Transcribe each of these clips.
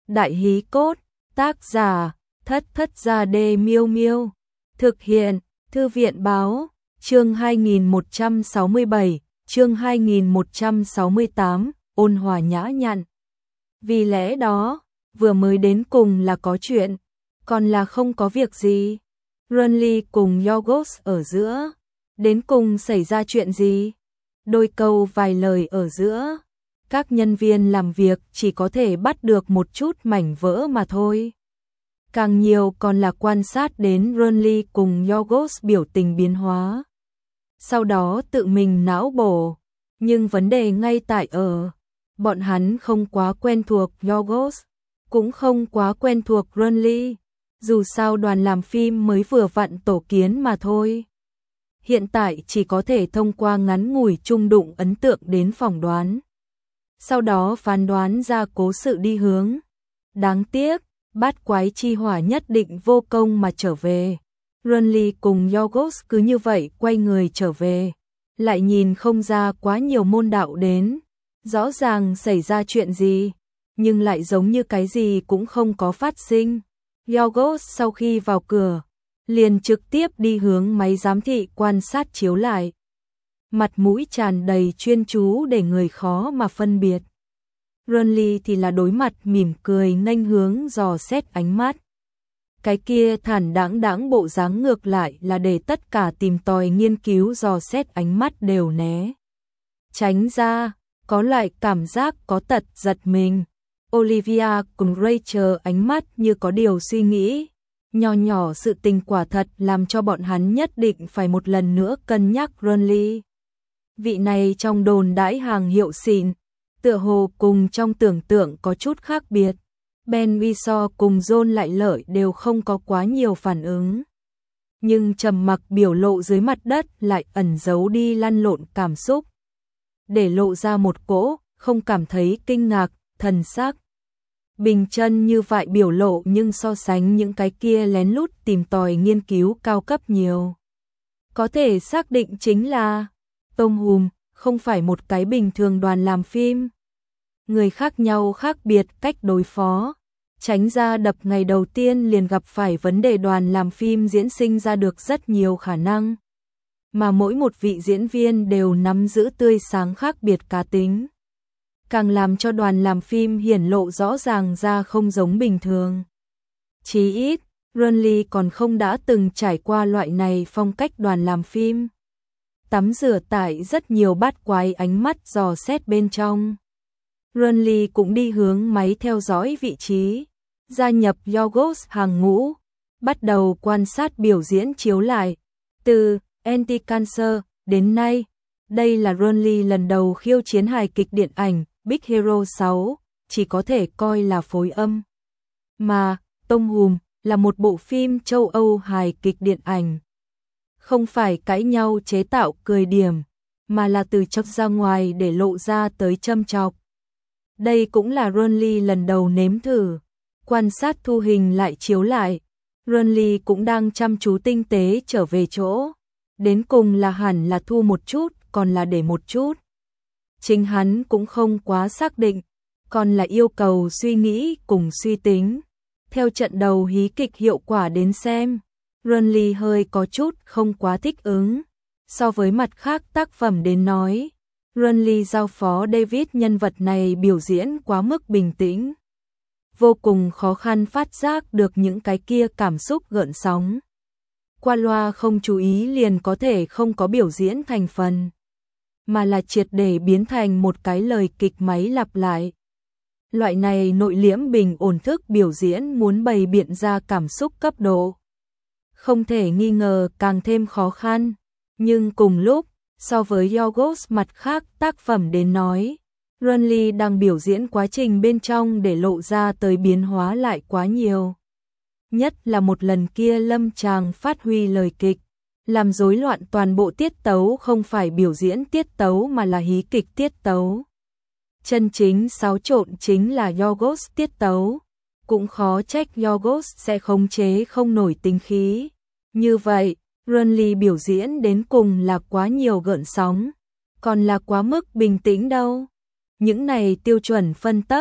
Đại hí cốt, tác giả, Thất Thất Gia Đê Miêu Miêu. Thực hiện, Thư viện báo, chương 2167, chương 2168, ôn hòa nhã nhặn. Vì lẽ đó, vừa mới đến cùng là có chuyện, còn là không có việc gì. Renly cùng Yorgos ở giữa, đến cùng xảy ra chuyện gì? Đôi câu vài lời ở giữa, các nhân viên làm việc chỉ có thể bắt được một chút mảnh vỡ mà thôi. Càng nhiều còn là quan sát đến Renly cùng Yorgos biểu tình biến hóa. Sau đó tự mình não bổ, nhưng vấn đề ngay tại ở, bọn hắn không quá quen thuộc Yorgos, cũng không quá quen thuộc Renly. Dù sao đoàn làm phim mới vừa vặn tổ kiến mà thôi. Hiện tại chỉ có thể thông qua ngắn ngủi chung đụng ấn tượng đến phỏng đoán. Sau đó phán đoán ra cố sự đi hướng. Đáng tiếc, bát quái chi hỏa nhất định vô công mà trở về. Renly cùng Yorgos cứ như vậy quay người trở về. Lại nhìn không ra quá nhiều môn đạo đến. Rõ ràng xảy ra chuyện gì, nhưng lại giống như cái gì cũng không có phát sinh. Yorgos sau khi vào cửa, liền trực tiếp đi hướng máy giám thị quan sát chiếu lại. Mặt mũi tràn đầy chuyên chú để người khó mà phân biệt. Renly thì là đối mặt mỉm cười nghênh hướng dò xét ánh mắt. Cái kia thản đãng bộ dáng ngược lại là để tất cả tìm tòi nghiên cứu dò xét ánh mắt đều né tránh ra, có loại cảm giác có tật giật mình. Olivia cùng Rachel ánh mắt như có điều suy nghĩ. Nho nhỏ sự tình quả thật làm cho bọn hắn nhất định phải một lần nữa cân nhắc Renly. Vị này trong đồn đãi hàng hiệu xịn, tựa hồ cùng trong tưởng tượng có chút khác biệt. Ben Whishaw cùng John lại lợi đều không có quá nhiều phản ứng. Nhưng trầm mặc biểu lộ dưới mặt đất lại ẩn giấu đi lăn lộn cảm xúc. Để lộ ra một cỗ, không cảm thấy kinh ngạc, thần sắc. Bình chân như vậy biểu lộ nhưng so sánh những cái kia lén lút tìm tòi nghiên cứu cao cấp nhiều. Có thể xác định chính là Tom Hùm, không phải một cái bình thường đoàn làm phim. Người khác nhau khác biệt cách đối phó, tránh ra đập ngày đầu tiên liền gặp phải vấn đề đoàn làm phim diễn sinh ra được rất nhiều khả năng. Mà mỗi một vị diễn viên đều nắm giữ tươi sáng khác biệt cá tính. Càng làm cho đoàn làm phim hiển lộ rõ ràng ra không giống bình thường. Chí ít, Renly còn không đã từng trải qua loại này phong cách đoàn làm phim. Tắm rửa tại rất nhiều bát quái ánh mắt dò xét bên trong. Renly cũng đi hướng máy theo dõi vị trí, gia nhập Yorgos hàng ngũ, bắt đầu quan sát biểu diễn chiếu lại. Từ Anti-Cancer đến nay, đây là Renly lần đầu khiêu chiến hài kịch điện ảnh Big Hero 6, chỉ có thể coi là phối âm. Mà Tom Hùm là một bộ phim châu Âu hài kịch điện ảnh. Không phải cãi nhau chế tạo cười điểm, mà là từ chọc ra ngoài để lộ ra tới châm chọc. Đây cũng là Renly lần đầu nếm thử. Quan sát thu hình lại chiếu lại, Renly cũng đang chăm chú tinh tế trở về chỗ. Đến cùng là hẳn là thu một chút, còn là để một chút. Chính hắn cũng không quá xác định, còn là yêu cầu suy nghĩ cùng suy tính. Theo trận đầu hí kịch hiệu quả đến xem, Renly hơi có chút không quá thích ứng. So với mặt khác tác phẩm đến nói, Renly giao phó David nhân vật này biểu diễn quá mức bình tĩnh. Vô cùng khó khăn phát giác được những cái kia cảm xúc gợn sóng. Qua loa không chú ý liền có thể không có biểu diễn thành phần, mà là triệt để biến thành một cái lời kịch máy lặp lại. Loại này nội liễm bình ổn thức biểu diễn muốn bày biện ra cảm xúc cấp độ, không thể nghi ngờ càng thêm khó khăn. Nhưng cùng lúc, so với Yorgos mặt khác tác phẩm đến nói, Renly đang biểu diễn quá trình bên trong để lộ ra tới biến hóa lại quá nhiều. Nhất là một lần kia lâm tràng phát huy lời kịch, làm rối loạn toàn bộ tiết tấu, không phải biểu diễn tiết tấu mà là hí kịch tiết tấu. Chân chính xáo trộn chính là Yorgos tiết tấu, cũng khó trách Yorgos sẽ khống chế không nổi tính khí. Như vậy, Renly biểu diễn đến cùng là quá nhiều gợn sóng, còn là quá mức bình tĩnh đâu. Những này tiêu chuẩn phân tắc,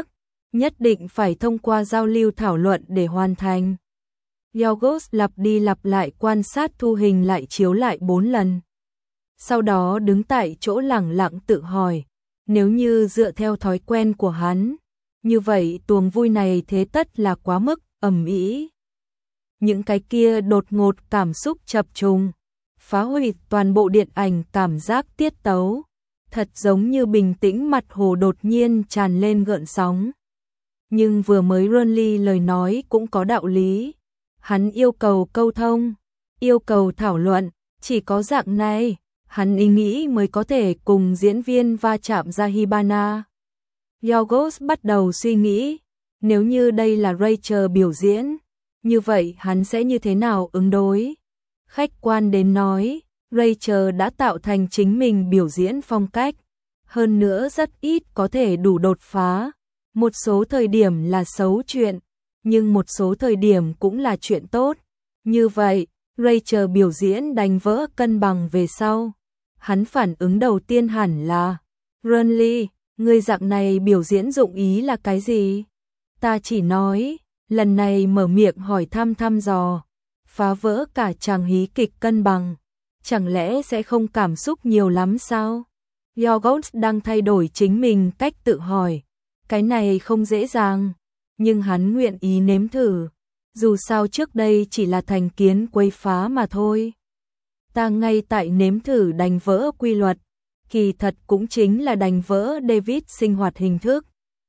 nhất định phải thông qua giao lưu thảo luận để hoàn thành. Yorgos lặp đi lặp lại quan sát thu hình lại chiếu lại 4 lần. Sau đó đứng tại chỗ lẳng lặng tự hỏi, nếu như dựa theo thói quen của hắn, như vậy tuồng vui này thế tất là quá mức ầm ĩ. Những cái kia đột ngột cảm xúc chập trùng, phá hủy toàn bộ điện ảnh cảm giác tiết tấu, thật giống như bình tĩnh mặt hồ đột nhiên tràn lên gợn sóng. Nhưng vừa mới Renly lời nói cũng có đạo lý. Hắn yêu cầu câu thông, yêu cầu thảo luận, chỉ có dạng này, hắn ý nghĩ mới có thể cùng diễn viên va chạm ra Hibana. Yorgos bắt đầu suy nghĩ, nếu như đây là Rachel biểu diễn, như vậy hắn sẽ như thế nào ứng đối? Khách quan đến nói, Rachel đã tạo thành chính mình biểu diễn phong cách, hơn nữa rất ít có thể đủ đột phá. Một số thời điểm là xấu chuyện, nhưng một số thời điểm cũng là chuyện tốt. Như vậy, Rachel biểu diễn đánh vỡ cân bằng về sau. Hắn phản ứng đầu tiên hẳn là, Renly, người dạng này biểu diễn dụng ý là cái gì? Ta chỉ nói, lần này mở miệng hỏi thăm dò, phá vỡ cả chàng hí kịch cân bằng. Chẳng lẽ sẽ không cảm xúc nhiều lắm sao? Yorgos đang thay đổi chính mình cách tự hỏi. Cái này không dễ dàng, nhưng hắn nguyện ý nếm thử. Dù sao trước đây chỉ là thành kiến quấy phá mà thôi. Ta ngay tại nếm thử đánh vỡ quy luật, kỳ thật cũng chính là đánh vỡ David sinh hoạt hình thức.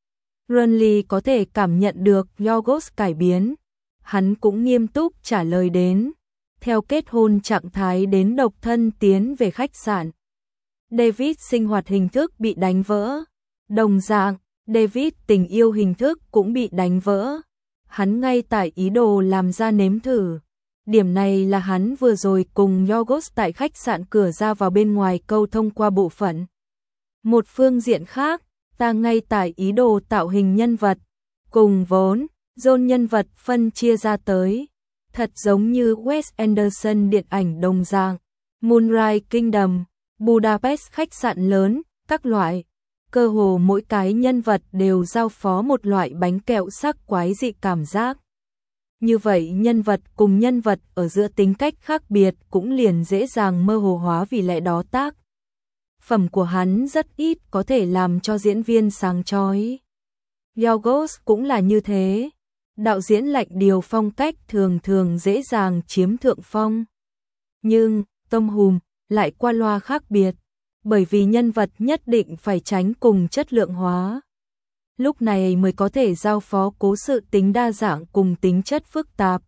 Renly có thể cảm nhận được Yorgos cải biến. Hắn cũng nghiêm túc trả lời đến. Theo kết hôn trạng thái đến độc thân tiến về khách sạn. David sinh hoạt hình thức bị đánh vỡ. Đồng dạng, David tình yêu hình thức cũng bị đánh vỡ. Hắn ngay tại ý đồ làm ra nếm thử. Điểm này là hắn vừa rồi cùng Yorgos tại khách sạn cửa ra vào bên ngoài câu thông qua bộ phận. Một phương diện khác, ta ngay tại ý đồ tạo hình nhân vật. Cùng vốn, John nhân vật phân chia ra tới. Thật giống như Wes Anderson điện ảnh đồng dạng. Moonrise Kingdom, Budapest khách sạn lớn, các loại. Cơ hồ mỗi cái nhân vật đều giao phó một loại bánh kẹo sắc quái dị cảm giác. Như vậy nhân vật cùng nhân vật ở giữa tính cách khác biệt cũng liền dễ dàng mơ hồ hóa, vì lẽ đó tác phẩm của hắn rất ít có thể làm cho diễn viên sáng chói. Yorgos cũng là như thế. Đạo diễn lạnh điều phong cách thường thường dễ dàng chiếm thượng phong. Nhưng Tom Hùm lại qua loa khác biệt. Bởi vì nhân vật nhất định phải tránh cùng chất lượng hóa. Lúc này mới có thể giao phó cố sự tính đa dạng cùng tính chất phức tạp.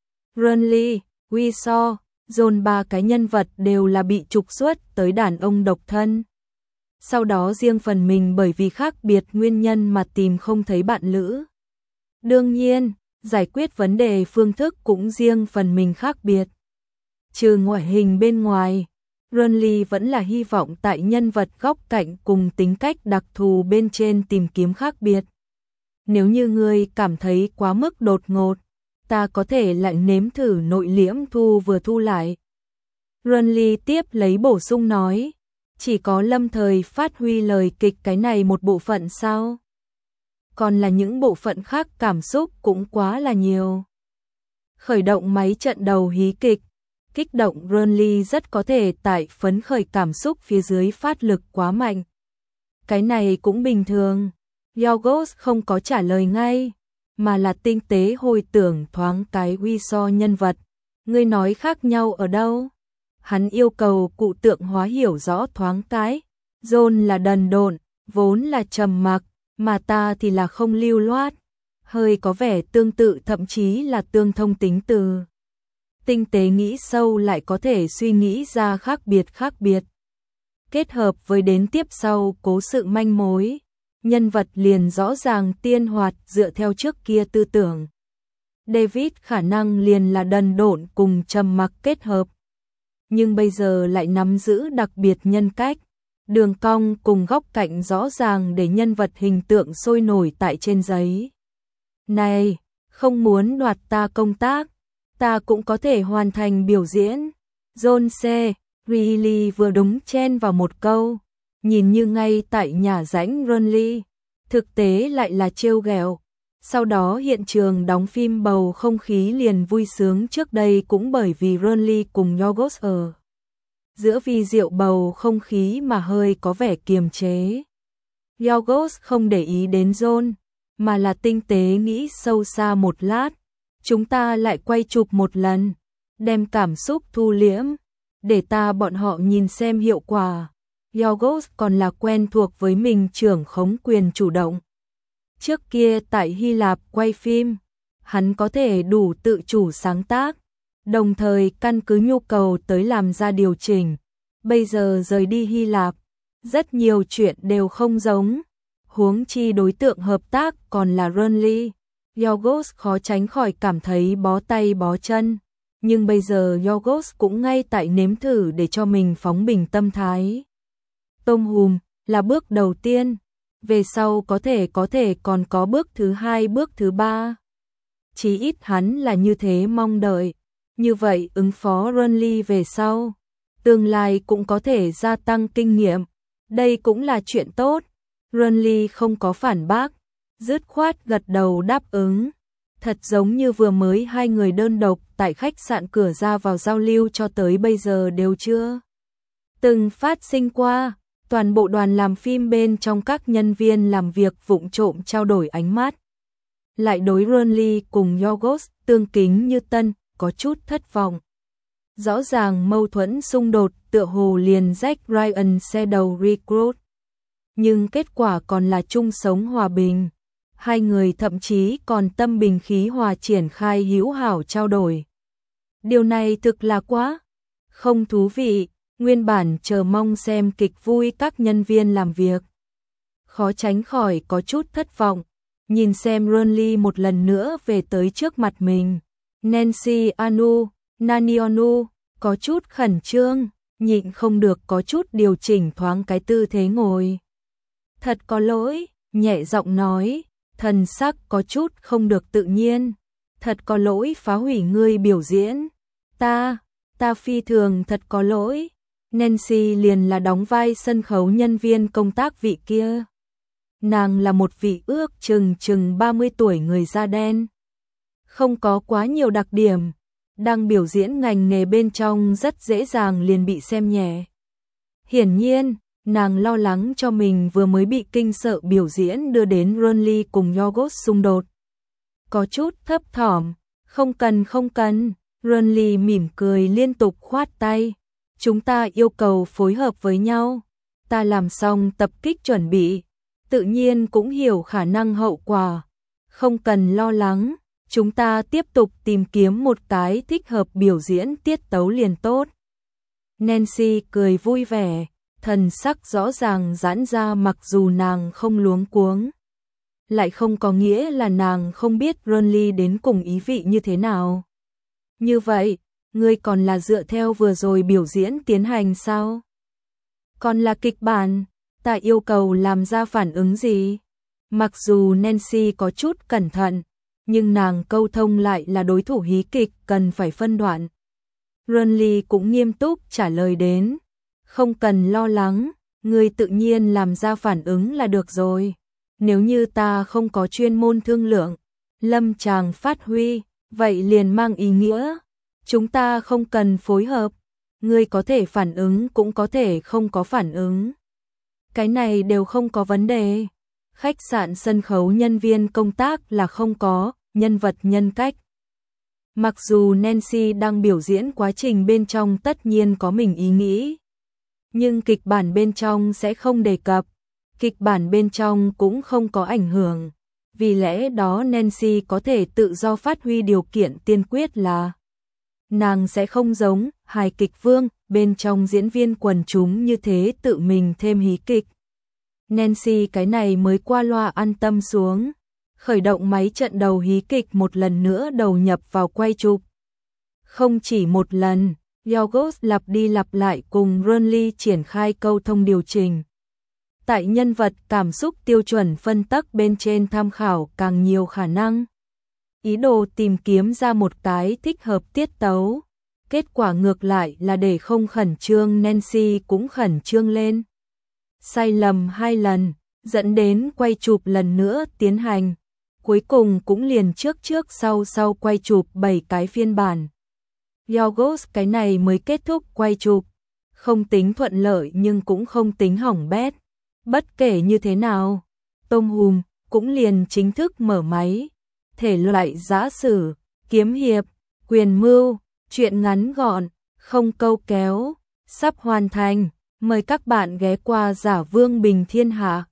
Renly, Wiseau, John ba cái nhân vật đều là bị trục xuất tới đàn ông độc thân. Sau đó riêng phần mình bởi vì khác biệt nguyên nhân mà tìm không thấy bạn lữ. Đương nhiên, giải quyết vấn đề phương thức cũng riêng phần mình khác biệt. Trừ ngoại hình bên ngoài, Renly vẫn là hy vọng tại nhân vật góc cạnh cùng tính cách đặc thù bên trên tìm kiếm khác biệt. Nếu như ngươi cảm thấy quá mức đột ngột, ta có thể lại nếm thử nội liễm thu vừa thu lại. Renly tiếp lấy bổ sung nói, chỉ có lâm thời phát huy lời kịch cái này một bộ phận sao? Còn là những bộ phận khác cảm xúc cũng quá là nhiều. Khởi động máy trận đầu hí kịch. Kích động Renly rất có thể tại phấn khởi cảm xúc phía dưới phát lực quá mạnh. Cái này cũng bình thường. Yorgos không có trả lời ngay, mà là tinh tế hồi tưởng thoáng cái Wiseau nhân vật. Ngươi nói khác nhau ở đâu? Hắn yêu cầu cụ tượng hóa hiểu rõ thoáng cái. John là đần độn, vốn là trầm mặc, mà ta thì là không lưu loát. Hơi có vẻ tương tự, thậm chí là tương thông tính từ. Tinh tế nghĩ sâu lại có thể suy nghĩ ra khác biệt. Kết hợp với đến tiếp sau cố sự manh mối, nhân vật liền rõ ràng tiên hoạt dựa theo trước kia tư tưởng. David khả năng liền là đần độn cùng trầm mặc kết hợp. Nhưng bây giờ lại nắm giữ đặc biệt nhân cách, đường cong cùng góc cạnh rõ ràng để nhân vật hình tượng sôi nổi tại trên giấy. Này, không muốn đoạt ta công tác. Ta cũng có thể hoàn thành biểu diễn. John C. Reilly vừa đúng chen vào một câu, nhìn như ngay tại nhà rãnh Renly. thực tế lại là trêu ghẹo. Sau đó hiện trường đóng phim bầu không khí liền vui sướng, trước đây cũng bởi vì Ronly cùng Yorgos ở giữa vi diệu bầu không khí mà hơi có vẻ kiềm chế. Yorgos không để ý đến John, mà là tinh tế nghĩ sâu xa một lát. Chúng ta lại quay chụp một lần, đem cảm xúc thu liễm, để bọn họ nhìn xem hiệu quả. Yorgos còn là quen thuộc với mình trưởng khống quyền chủ động. Trước kia tại Hy Lạp quay phim, hắn có thể đủ tự chủ sáng tác, đồng thời căn cứ nhu cầu tới làm ra điều chỉnh. Bây giờ rời đi Hy Lạp, rất nhiều chuyện đều không giống, huống chi đối tượng hợp tác còn là Ronly. Yorgos khó tránh khỏi cảm thấy bó tay bó chân, nhưng bây giờ Yorgos cũng ngay tại nếm thử để cho mình phóng bình tâm thái. Tôm hùm là bước đầu tiên, về sau có thể còn có bước thứ hai, bước thứ ba. Chí ít hắn là như thế mong đợi, như vậy ứng phó Ronly về sau, tương lai cũng có thể gia tăng kinh nghiệm, đây cũng là chuyện tốt. Ronly không có phản bác, dứt khoát gật đầu đáp ứng. Thật giống như vừa mới hai người đơn độc tại khách sạn cửa ra vào giao lưu cho tới bây giờ đều chưa từng phát sinh qua. Toàn bộ đoàn làm phim bên trong các nhân viên làm việc vụng trộm trao đổi ánh mắt. Lại đối Ronly cùng Yorgos tương kính như tân, có chút thất vọng. Rõ ràng mâu thuẫn xung đột tựa hồ liền Jack Ryan xe đầu recruit. Nhưng kết quả còn là chung sống hòa bình. Hai người thậm chí còn tâm bình khí hòa triển khai hữu hảo trao đổi. Điều này thực là quá không thú vị. Nguyên bản chờ mong xem kịch vui các nhân viên làm việc, khó tránh khỏi có chút thất vọng. Nhìn xem Ronly một lần nữa về tới trước mặt mình, Nancy Anu, Nanionu có chút khẩn trương, nhịn không được có chút điều chỉnh thoáng cái tư thế ngồi. Thật có lỗi, nhẹ giọng nói, thần sắc có chút không được tự nhiên. Thật có lỗi phá hủy ngươi biểu diễn. Ta phi thường thật có lỗi. Nancy liền là đóng vai sân khấu nhân viên công tác vị kia. Nàng là một vị ước chừng 30 tuổi người da đen. Không có quá nhiều đặc điểm, đang biểu diễn ngành nghề bên trong rất dễ dàng liền bị xem nhẹ. Hiển nhiên, nàng lo lắng cho mình vừa mới bị kinh sợ biểu diễn đưa đến Ronly cùng Yorgos xung đột. Có chút thấp thỏm, không cần, Ronly mỉm cười liên tục khoát tay. Chúng ta yêu cầu phối hợp với nhau. Ta làm xong tập kích chuẩn bị, tự nhiên cũng hiểu khả năng hậu quả. Không cần lo lắng, chúng ta tiếp tục tìm kiếm một cái thích hợp biểu diễn tiết tấu liền tốt. Nancy cười vui vẻ, thần sắc rõ ràng giãn ra, mặc dù nàng không luống cuống. Lại không có nghĩa là nàng không biết Ronly đến cùng ý vị như thế nào. Như vậy, ngươi còn là dựa theo vừa rồi biểu diễn tiến hành sao? Còn là kịch bản, ta yêu cầu làm ra phản ứng gì? Mặc dù Nancy có chút cẩn thận, nhưng nàng câu thông lại là đối thủ hí kịch cần phải phân đoạn. Ronly cũng nghiêm túc trả lời đến, không cần lo lắng, ngươi tự nhiên làm ra phản ứng là được rồi. Nếu như ta không có chuyên môn thương lượng, lâm tràng phát huy, vậy liền mang ý nghĩa chúng ta không cần phối hợp, ngươi có thể phản ứng cũng có thể không có phản ứng. Cái này đều không có vấn đề. Khách sạn sân khấu nhân viên công tác là không có nhân vật nhân cách. Mặc dù Nancy đang biểu diễn quá trình bên trong tất nhiên có mình ý nghĩ, nhưng kịch bản bên trong sẽ không đề cập, kịch bản bên trong cũng không có ảnh hưởng. Vì lẽ đó Nancy có thể tự do phát huy, điều kiện tiên quyết là nàng sẽ không giống hài kịch vương bên trong diễn viên quần chúng như thế tự mình thêm hí kịch. Nancy cái này mới qua loa an tâm xuống, khởi động máy trận đầu hí kịch một lần nữa đầu nhập vào quay chụp. Không chỉ một lần, Yorgos lặp đi lặp lại cùng Ronly triển khai câu thông điều chỉnh. Tại nhân vật cảm xúc tiêu chuẩn phân tắc bên trên tham khảo càng nhiều khả năng. Ý đồ tìm kiếm ra một cái thích hợp tiết tấu. Kết quả ngược lại là để không khẩn trương Nancy cũng khẩn trương lên. Sai lầm 2 lần, dẫn đến quay chụp lần nữa tiến hành. Cuối cùng cũng liền trước sau quay chụp 7 cái phiên bản. Yorgos cái này mới kết thúc quay chụp, không tính thuận lợi nhưng cũng không tính hỏng bét. Bất kể như thế nào, Tom Hùm cũng liền chính thức mở máy. Thể loại giã sử, kiếm hiệp, quyền mưu, truyện ngắn gọn, không câu kéo, sắp hoàn thành. Mời các bạn ghé qua Giả Vương Bình Thiên Hạ.